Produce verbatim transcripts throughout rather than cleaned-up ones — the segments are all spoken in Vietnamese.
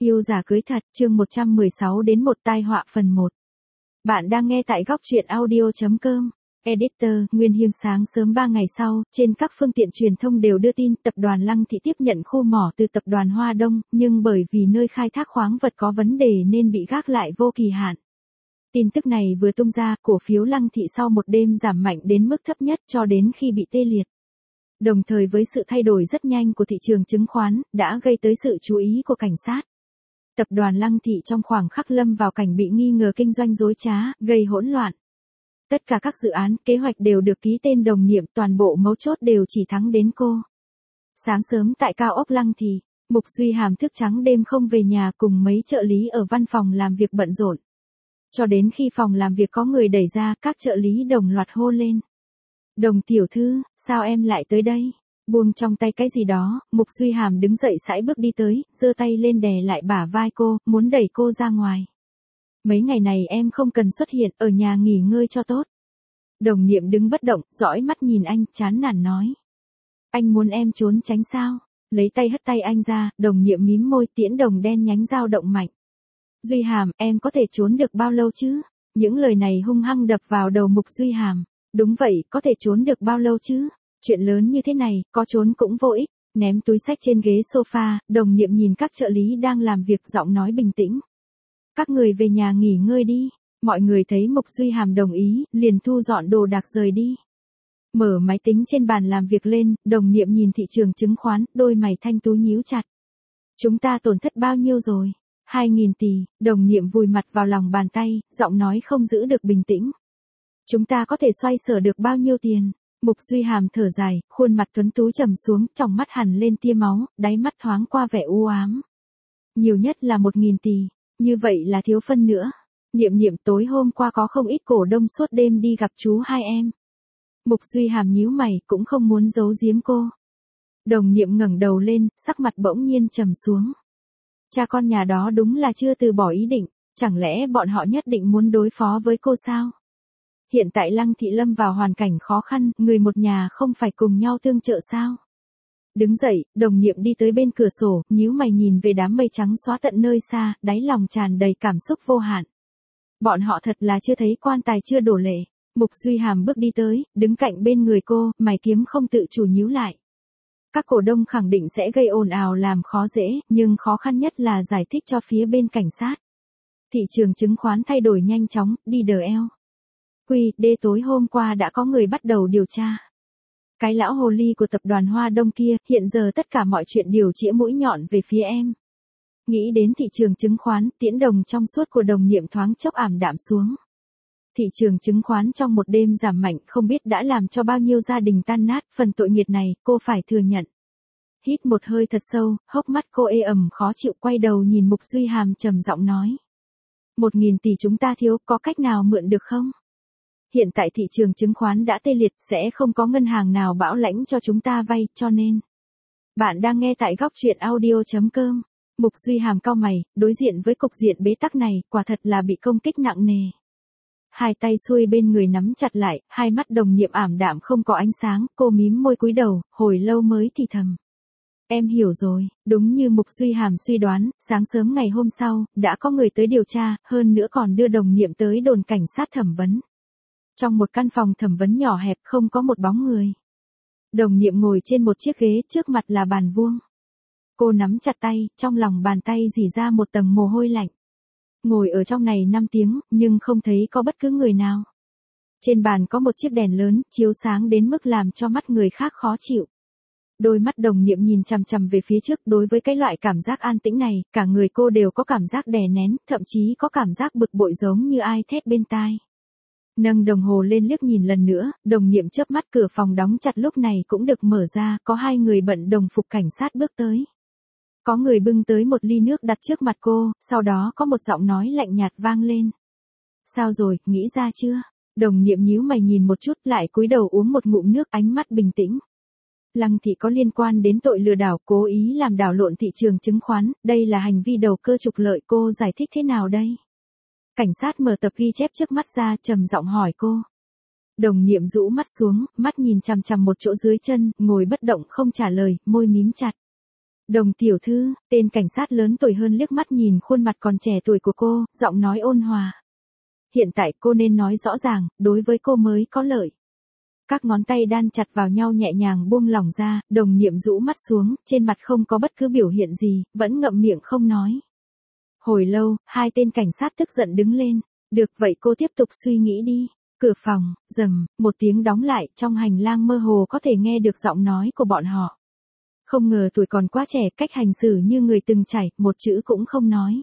Yêu giả cưới thật, chương một trăm mười sáu đến một tai họa phần một. Bạn đang nghe tại góc truyện audio chấm com. Editor, Nguyên Hiên. Sáng sớm ba ngày sau, trên các phương tiện truyền thông đều đưa tin tập đoàn Lăng Thị tiếp nhận khu mỏ từ tập đoàn Hoa Đông, nhưng bởi vì nơi khai thác khoáng vật có vấn đề nên bị gác lại vô kỳ hạn. Tin tức này vừa tung ra, cổ phiếu Lăng Thị sau một đêm giảm mạnh đến mức thấp nhất cho đến khi bị tê liệt. Đồng thời với sự thay đổi rất nhanh của thị trường chứng khoán, đã gây tới sự chú ý của cảnh sát. Tập đoàn Lăng Thị trong khoảng khắc lâm vào cảnh bị nghi ngờ kinh doanh dối trá, gây hỗn loạn. Tất cả các dự án, kế hoạch đều được ký tên đồng nhiệm, toàn bộ mấu chốt đều chỉ thắng đến cô. Sáng sớm tại cao ốc Lăng Thị, Mục Duy Hàm thức trắng đêm không về nhà cùng mấy trợ lý ở văn phòng làm việc bận rộn. Cho đến khi phòng làm việc có người đẩy ra, các trợ lý đồng loạt hô lên. Đồng tiểu thư, sao em lại tới đây? Buông trong tay cái gì đó, Mục Duy Hàm đứng dậy sải bước đi tới, giơ tay lên đè lại bả vai cô, muốn đẩy cô ra ngoài. Mấy ngày này em không cần xuất hiện, ở nhà nghỉ ngơi cho tốt. Đồng Niệm đứng bất động, dõi mắt nhìn anh, chán nản nói. Anh muốn em trốn tránh sao? Lấy tay hất tay anh ra, Đồng Niệm mím môi, tiễn đồng đen nhánh dao động mạnh. Duy Hàm, em có thể trốn được bao lâu chứ? Những lời này hung hăng đập vào đầu Mục Duy Hàm. Đúng vậy, có thể trốn được bao lâu chứ? Chuyện lớn như thế này, có trốn cũng vô ích. Ném túi xách trên ghế sofa, Đồng Niệm nhìn các trợ lý đang làm việc, giọng nói bình tĩnh. Các người về nhà nghỉ ngơi đi. Mọi người thấy Mục Duy Hàm đồng ý, liền thu dọn đồ đạc rời đi. Mở máy tính trên bàn làm việc lên, Đồng Niệm nhìn thị trường chứng khoán, đôi mày thanh tú nhíu chặt. Chúng ta tổn thất bao nhiêu rồi? Hai nghìn tỷ, Đồng Niệm vùi mặt vào lòng bàn tay, giọng nói không giữ được bình tĩnh. Chúng ta có thể xoay sở được bao nhiêu tiền? Mục Duy Hàm thở dài, khuôn mặt tuấn tú trầm xuống, trong mắt hằn lên tia máu, đáy mắt thoáng qua vẻ u ám. Nhiều nhất là một nghìn tỷ, như vậy là thiếu phân nữa. Niệm Niệm, tối hôm qua có không ít cổ đông suốt đêm đi gặp chú hai em. Mục Duy Hàm nhíu mày, cũng không muốn giấu giếm cô. Đồng Niệm ngẩng đầu lên, sắc mặt bỗng nhiên trầm xuống. Cha con nhà đó đúng là chưa từ bỏ ý định, chẳng lẽ bọn họ nhất định muốn đối phó với cô sao? Hiện tại Lăng Thị lâm vào hoàn cảnh khó khăn, người một nhà không phải cùng nhau tương trợ sao? Đứng dậy, Đồng Niệm đi tới bên cửa sổ, nhíu mày nhìn về đám mây trắng xóa tận nơi xa, đáy lòng tràn đầy cảm xúc vô hạn. Bọn họ thật là chưa thấy quan tài chưa đổ lệ. Mục Duy Hàm bước đi tới, đứng cạnh bên người cô, mày kiếm không tự chủ nhíu lại. Các cổ đông khẳng định sẽ gây ồn ào làm khó dễ, nhưng khó khăn nhất là giải thích cho phía bên cảnh sát. Thị trường chứng khoán thay đổi nhanh chóng, đi đờ eo. Quy, đê tối hôm qua đã có người bắt đầu điều tra. Cái lão hồ ly của tập đoàn Hoa Đông kia, hiện giờ tất cả mọi chuyện đều chĩa mũi nhọn về phía em. Nghĩ đến thị trường chứng khoán, tiễn đồng trong suốt của Đồng Niệm thoáng chốc ảm đạm xuống. Thị trường chứng khoán trong một đêm giảm mạnh không biết đã làm cho bao nhiêu gia đình tan nát, phần tội nghiệp này, cô phải thừa nhận. Hít một hơi thật sâu, hốc mắt cô ê ẩm khó chịu, quay đầu nhìn Mục Duy Hàm trầm giọng nói. Một nghìn tỷ chúng ta thiếu, có cách nào mượn được không? Hiện tại thị trường chứng khoán đã tê liệt, sẽ không có ngân hàng nào bảo lãnh cho chúng ta vay, cho nên. Bạn đang nghe tại góc truyện audio chấm com. Mục Duy Hàm cau mày, đối diện với cục diện bế tắc này, quả thật là bị công kích nặng nề. Hai tay xuôi bên người nắm chặt lại, hai mắt Đồng Niệm ảm đạm không có ánh sáng, cô mím môi cúi đầu, hồi lâu mới thì thầm. Em hiểu rồi, đúng như Mục Duy Hàm suy đoán, sáng sớm ngày hôm sau, đã có người tới điều tra, hơn nữa còn đưa Đồng Niệm tới đồn cảnh sát thẩm vấn. Trong một căn phòng thẩm vấn nhỏ hẹp không có một bóng người. Đồng Niệm ngồi trên một chiếc ghế, trước mặt là bàn vuông. Cô nắm chặt tay, trong lòng bàn tay rỉ ra một tầng mồ hôi lạnh. Ngồi ở trong này năm tiếng, nhưng không thấy có bất cứ người nào. Trên bàn có một chiếc đèn lớn, chiếu sáng đến mức làm cho mắt người khác khó chịu. Đôi mắt Đồng Niệm nhìn chằm chằm về phía trước, đối với cái loại cảm giác an tĩnh này, cả người cô đều có cảm giác đè nén, thậm chí có cảm giác bực bội giống như ai thét bên tai. Nâng đồng hồ lên liếc nhìn lần nữa, Đồng Niệm chớp mắt, cửa phòng đóng chặt lúc này cũng được mở ra, có hai người bận đồng phục cảnh sát bước tới. Có người bưng tới một ly nước đặt trước mặt cô, sau đó có một giọng nói lạnh nhạt vang lên. Sao rồi, nghĩ ra chưa? Đồng Niệm nhíu mày nhìn một chút, lại cúi đầu uống một ngụm nước, ánh mắt bình tĩnh. Lăng Thị có liên quan đến tội lừa đảo, cố ý làm đảo lộn thị trường chứng khoán, đây là hành vi đầu cơ trục lợi, cô giải thích thế nào đây? Cảnh sát mở tập ghi chép trước mắt ra, trầm giọng hỏi cô. Đồng Niệm rũ mắt xuống, mắt nhìn chằm chằm một chỗ dưới chân, ngồi bất động không trả lời, môi mím chặt. Đồng tiểu thư, tên cảnh sát lớn tuổi hơn liếc mắt nhìn khuôn mặt còn trẻ tuổi của cô, giọng nói ôn hòa. Hiện tại cô nên nói rõ ràng, đối với cô mới có lợi. Các ngón tay đan chặt vào nhau nhẹ nhàng buông lỏng ra, Đồng Niệm rũ mắt xuống, trên mặt không có bất cứ biểu hiện gì, vẫn ngậm miệng không nói. Hồi lâu, hai tên cảnh sát tức giận đứng lên. Được vậy cô tiếp tục suy nghĩ đi. Cửa phòng, rầm, một tiếng đóng lại, trong hành lang mơ hồ có thể nghe được giọng nói của bọn họ. Không ngờ tuổi còn quá trẻ, cách hành xử như người từng trải, một chữ cũng không nói.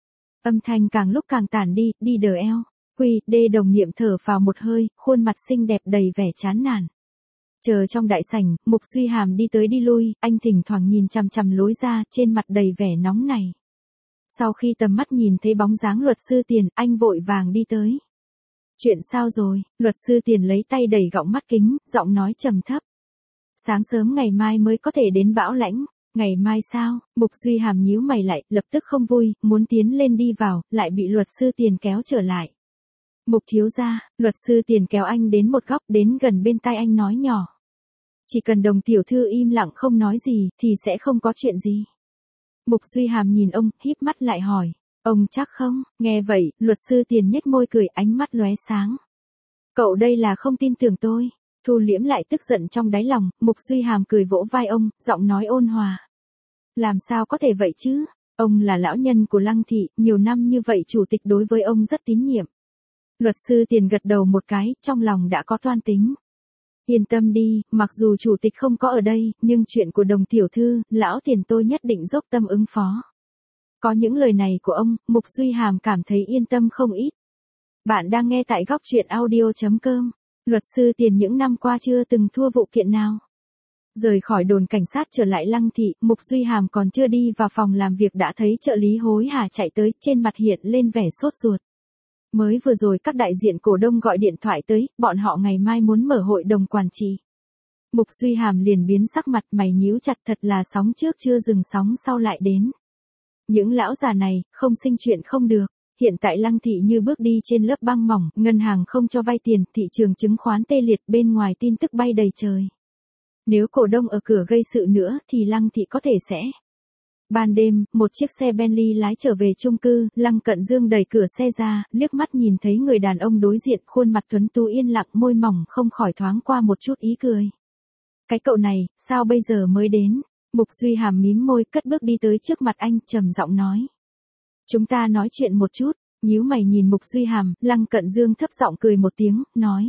Âm thanh càng lúc càng tản đi, đi đờ eo. Quy, đê Đồng Niệm thở vào một hơi, khuôn mặt xinh đẹp đầy vẻ chán nản. Chờ trong đại sảnh, Mục Duy Hàm đi tới đi lui, anh thỉnh thoảng nhìn chằm chằm lối ra, trên mặt đầy vẻ nóng này. Sau khi tầm mắt nhìn thấy bóng dáng luật sư Tiền, anh vội vàng đi tới. Chuyện sao rồi? Luật sư Tiền lấy tay đẩy gọng mắt kính, giọng nói trầm thấp. Sáng sớm ngày mai mới có thể đến Bảo Lãnh. Ngày mai sao? Mục Duy Hàm nhíu mày lại, lập tức không vui, muốn tiến lên đi vào, lại bị luật sư Tiền kéo trở lại. Mục thiếu gia, luật sư Tiền kéo anh đến một góc, đến gần bên tai anh nói nhỏ. Chỉ cần Đồng tiểu thư im lặng không nói gì, thì sẽ không có chuyện gì. Mục Duy Hàm nhìn ông, híp mắt lại hỏi. Ông chắc không? Nghe vậy, luật sư Tiền nhếch môi cười, ánh mắt lóe sáng. Cậu đây là không tin tưởng tôi. Thu liễm lại tức giận trong đáy lòng, Mục Duy Hàm cười vỗ vai ông, giọng nói ôn hòa. Làm sao có thể vậy chứ? Ông là lão nhân của Lăng thị, nhiều năm như vậy chủ tịch đối với ông rất tín nhiệm. Luật sư Tiền gật đầu một cái, trong lòng đã có toan tính. Yên tâm đi, mặc dù chủ tịch không có ở đây, nhưng chuyện của Đồng tiểu thư, lão Tiền tôi nhất định dốc tâm ứng phó. Có những lời này của ông, Mục Duy Hàm cảm thấy yên tâm không ít. Bạn đang nghe tại góc truyện audio chấm com. Luật sư Tiền những năm qua chưa từng thua vụ kiện nào. Rời khỏi đồn cảnh sát trở lại Lăng thị, Mục Duy Hàm còn chưa đi vào phòng làm việc đã thấy trợ lý hối hả chạy tới, trên mặt hiện lên vẻ sốt ruột. Mới vừa rồi các đại diện cổ đông gọi điện thoại tới, bọn họ ngày mai muốn mở hội đồng quản trị. Mục Duy Hàm liền biến sắc mặt, mày nhíu chặt, thật là sóng trước chưa dừng sóng sau lại đến. Những lão già này, không sinh chuyện không được. Hiện tại Lăng thị như bước đi trên lớp băng mỏng, ngân hàng không cho vay tiền, thị trường chứng khoán tê liệt, bên ngoài tin tức bay đầy trời. Nếu cổ đông ở cửa gây sự nữa thì Lăng thị có thể sẽ. Ban đêm, một chiếc xe Bentley lái trở về chung cư, Lăng Cận Dương đẩy cửa xe ra, liếc mắt nhìn thấy người đàn ông đối diện, khuôn mặt tuấn tú yên lặng, môi mỏng không khỏi thoáng qua một chút ý cười. Cái cậu này, sao bây giờ mới đến? Mục Duy Hàm mím môi, cất bước đi tới trước mặt anh, trầm giọng nói. Chúng ta nói chuyện một chút. Nhíu mày nhìn Mục Duy Hàm, Lăng Cận Dương thấp giọng cười một tiếng, nói.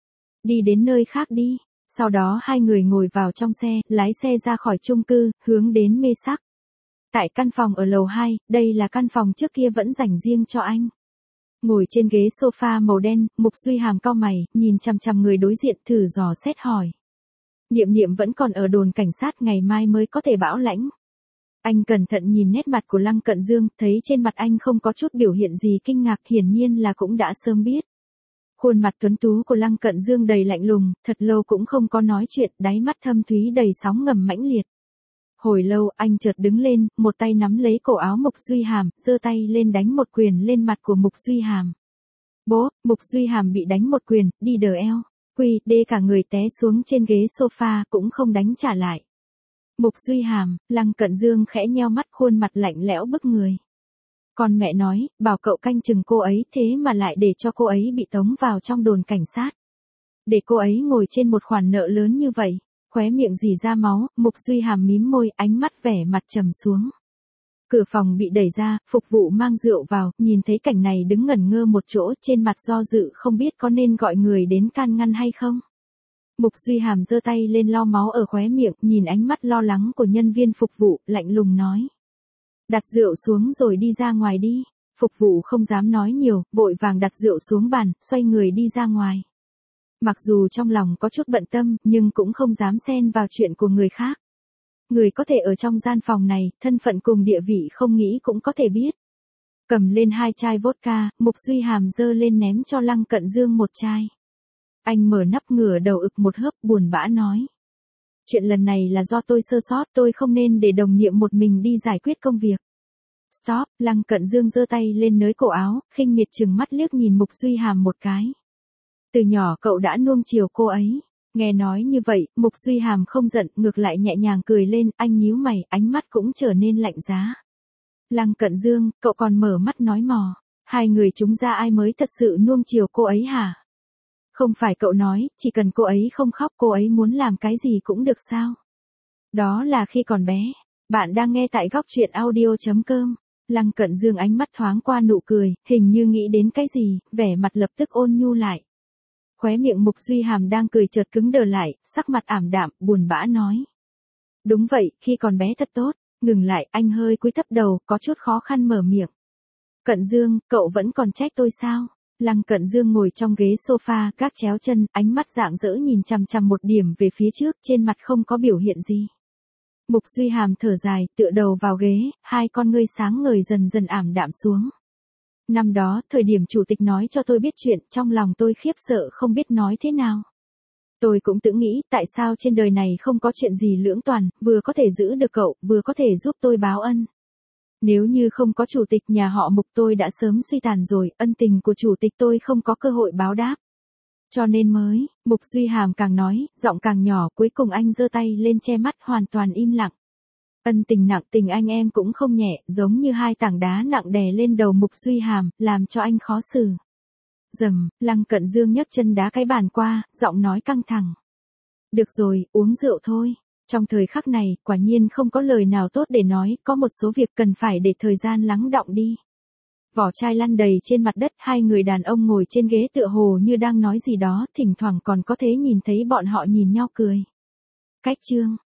Đi đến nơi khác đi. Sau đó hai người ngồi vào trong xe, lái xe ra khỏi chung cư, hướng đến Mê Sắc. Tại căn phòng ở lầu hai, đây là căn phòng trước kia vẫn dành riêng cho anh. Ngồi trên ghế sofa màu đen, Mục Duy Hàm cau mày, nhìn chằm chằm người đối diện, thử dò xét hỏi. Niệm Niệm vẫn còn ở đồn cảnh sát, ngày mai mới có thể Bảo Lãnh. Anh cẩn thận nhìn nét mặt của Lăng Cận Dương, thấy trên mặt anh không có chút biểu hiện gì kinh ngạc, hiển nhiên là cũng đã sớm biết. Khuôn mặt tuấn tú của Lăng Cận Dương đầy lạnh lùng, thật lâu cũng không có nói chuyện, đáy mắt thâm thúy đầy sóng ngầm mãnh liệt. Hồi lâu, anh chợt đứng lên, một tay nắm lấy cổ áo Mục Duy Hàm, giơ tay lên đánh một quyền lên mặt của Mục Duy Hàm. Bố, Mục Duy Hàm bị đánh một quyền, đi đờ eo. Quy, đê cả người té xuống trên ghế sofa, cũng không đánh trả lại. Mục Duy Hàm, Lăng Cận Dương khẽ nheo mắt, khuôn mặt lạnh lẽo bức người. Con mẹ nói, bảo cậu canh chừng cô ấy, thế mà lại để cho cô ấy bị tống vào trong đồn cảnh sát. Để cô ấy ngồi trên một khoản nợ lớn như vậy, khóe miệng rỉ ra máu, Mục Duy Hàm mím môi, ánh mắt vẻ mặt trầm xuống. Cửa phòng bị đẩy ra, phục vụ mang rượu vào, nhìn thấy cảnh này đứng ngẩn ngơ một chỗ, trên mặt do dự không biết có nên gọi người đến can ngăn hay không. Mục Duy Hàm giơ tay lên lau máu ở khóe miệng, nhìn ánh mắt lo lắng của nhân viên phục vụ, lạnh lùng nói. Đặt rượu xuống rồi đi ra ngoài đi. Phục vụ không dám nói nhiều, vội vàng đặt rượu xuống bàn, xoay người đi ra ngoài. Mặc dù trong lòng có chút bận tâm, nhưng cũng không dám xen vào chuyện của người khác. Người có thể ở trong gian phòng này, thân phận cùng địa vị không nghĩ cũng có thể biết. Cầm lên hai chai vodka, Mục Duy Hàm giơ lên ném cho Lăng Cận Dương một chai. Anh mở nắp ngửa đầu ực một hớp, buồn bã nói. Chuyện lần này là do tôi sơ sót, tôi không nên để Đồng Niệm một mình đi giải quyết công việc. Stop, Lăng Cận Dương giơ tay lên nới cổ áo, khinh miệt trừng mắt liếc nhìn Mục Duy Hàm một cái. Từ nhỏ cậu đã nuông chiều cô ấy. Nghe nói như vậy, Mục Duy Hàm không giận, ngược lại nhẹ nhàng cười lên, anh nhíu mày, ánh mắt cũng trở nên lạnh giá. Lăng Cận Dương, cậu còn mở mắt nói mò. Hai người chúng ra ai mới thật sự nuông chiều cô ấy hả? Không phải cậu nói, chỉ cần cô ấy không khóc cô ấy muốn làm cái gì cũng được sao? Đó là khi còn bé. Bạn đang nghe tại góc truyện audio.com. Lăng Cận Dương ánh mắt thoáng qua nụ cười, hình như nghĩ đến cái gì, vẻ mặt lập tức ôn nhu lại. Khóe miệng Mục Duy Hàm đang cười chợt cứng đờ lại, sắc mặt ảm đạm, buồn bã nói. Đúng vậy, khi còn bé thật tốt. Ngừng lại, anh hơi cúi thấp đầu, có chút khó khăn mở miệng. Cận Dương, cậu vẫn còn trách tôi sao? Lăng Cận Dương ngồi trong ghế sofa, gác chéo chân, ánh mắt rạng rỡ nhìn chằm chằm một điểm về phía trước, trên mặt không có biểu hiện gì. Mục Duy Hàm thở dài, tựa đầu vào ghế, hai con ngươi sáng ngời dần dần ảm đạm xuống. Năm đó, thời điểm chủ tịch nói cho tôi biết chuyện, trong lòng tôi khiếp sợ không biết nói thế nào. Tôi cũng tự nghĩ, tại sao trên đời này không có chuyện gì lưỡng toàn, vừa có thể giữ được cậu, vừa có thể giúp tôi báo ân. Nếu như không có chủ tịch nhà họ Mục tôi đã sớm suy tàn rồi, ân tình của chủ tịch tôi không có cơ hội báo đáp. Cho nên mới, Mục Duy Hàm càng nói, giọng càng nhỏ, cuối cùng anh giơ tay lên che mắt hoàn toàn im lặng. Ân tình nặng tình anh em cũng không nhẹ, giống như hai tảng đá nặng đè lên đầu Mục Duy Hàm, làm cho anh khó xử. Dầm, Lăng Cận Dương nhấc chân đá cái bàn qua, giọng nói căng thẳng. Được rồi, uống rượu thôi. Trong thời khắc này, quả nhiên không có lời nào tốt để nói, có một số việc cần phải để thời gian lắng đọng đi. Vỏ chai lăn đầy trên mặt đất, hai người đàn ông ngồi trên ghế tựa hồ như đang nói gì đó, thỉnh thoảng còn có thể nhìn thấy bọn họ nhìn nhau cười. Cách chương